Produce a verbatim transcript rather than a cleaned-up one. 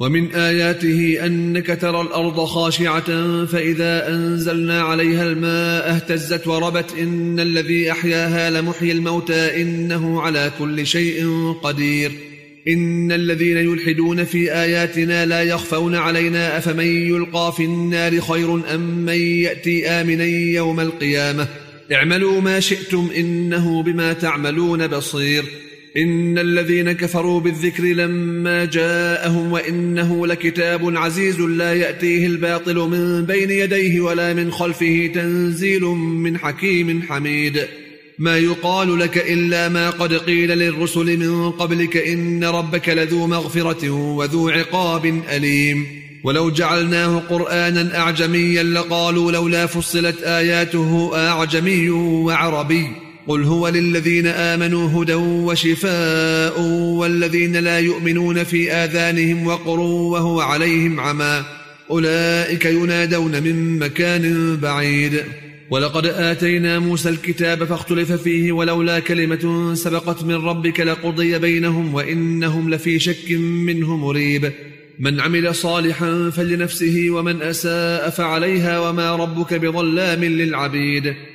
ومن آياته أنك ترى الأرض خاشعة فإذا أنزلنا عليها الماء اهتزت وربت إن الذي أحياها لمحيي الموتى إنه على كل شيء قدير إن الذين يلحدون في آياتنا لا يخفون علينا أفمن يلقى في النار خير أم من يأتي آمنا يوم القيامة اعملوا ما شئتم إنه بما تعملون بصير إن الذين كفروا بالذكر لما جاءهم وإنه لكتاب عزيز لا يأتيه الباطل من بين يديه ولا من خلفه تنزيل من حكيم حميد ما يقال لك إلا ما قد قيل للرسل من قبلك إن ربك لذو مغفرة وذو عقاب أليم ولو جعلناه قرآنا أعجميا لقالوا لولا فصلت آياته أعجمي وعربي قل هو للذين آمنوا هدى وشفاء والذين لا يؤمنون في آذانهم وقر وهو عليهم عمى أولئك ينادون من مكان بعيد ولقد آتينا موسى الكتاب فاختلف فيه ولولا كلمة سبقت من ربك لقضي بينهم وإنهم لفي شك منه مريب من عمل صالحا فلنفسه ومن أساء فعليها وما ربك بظلام للعبيد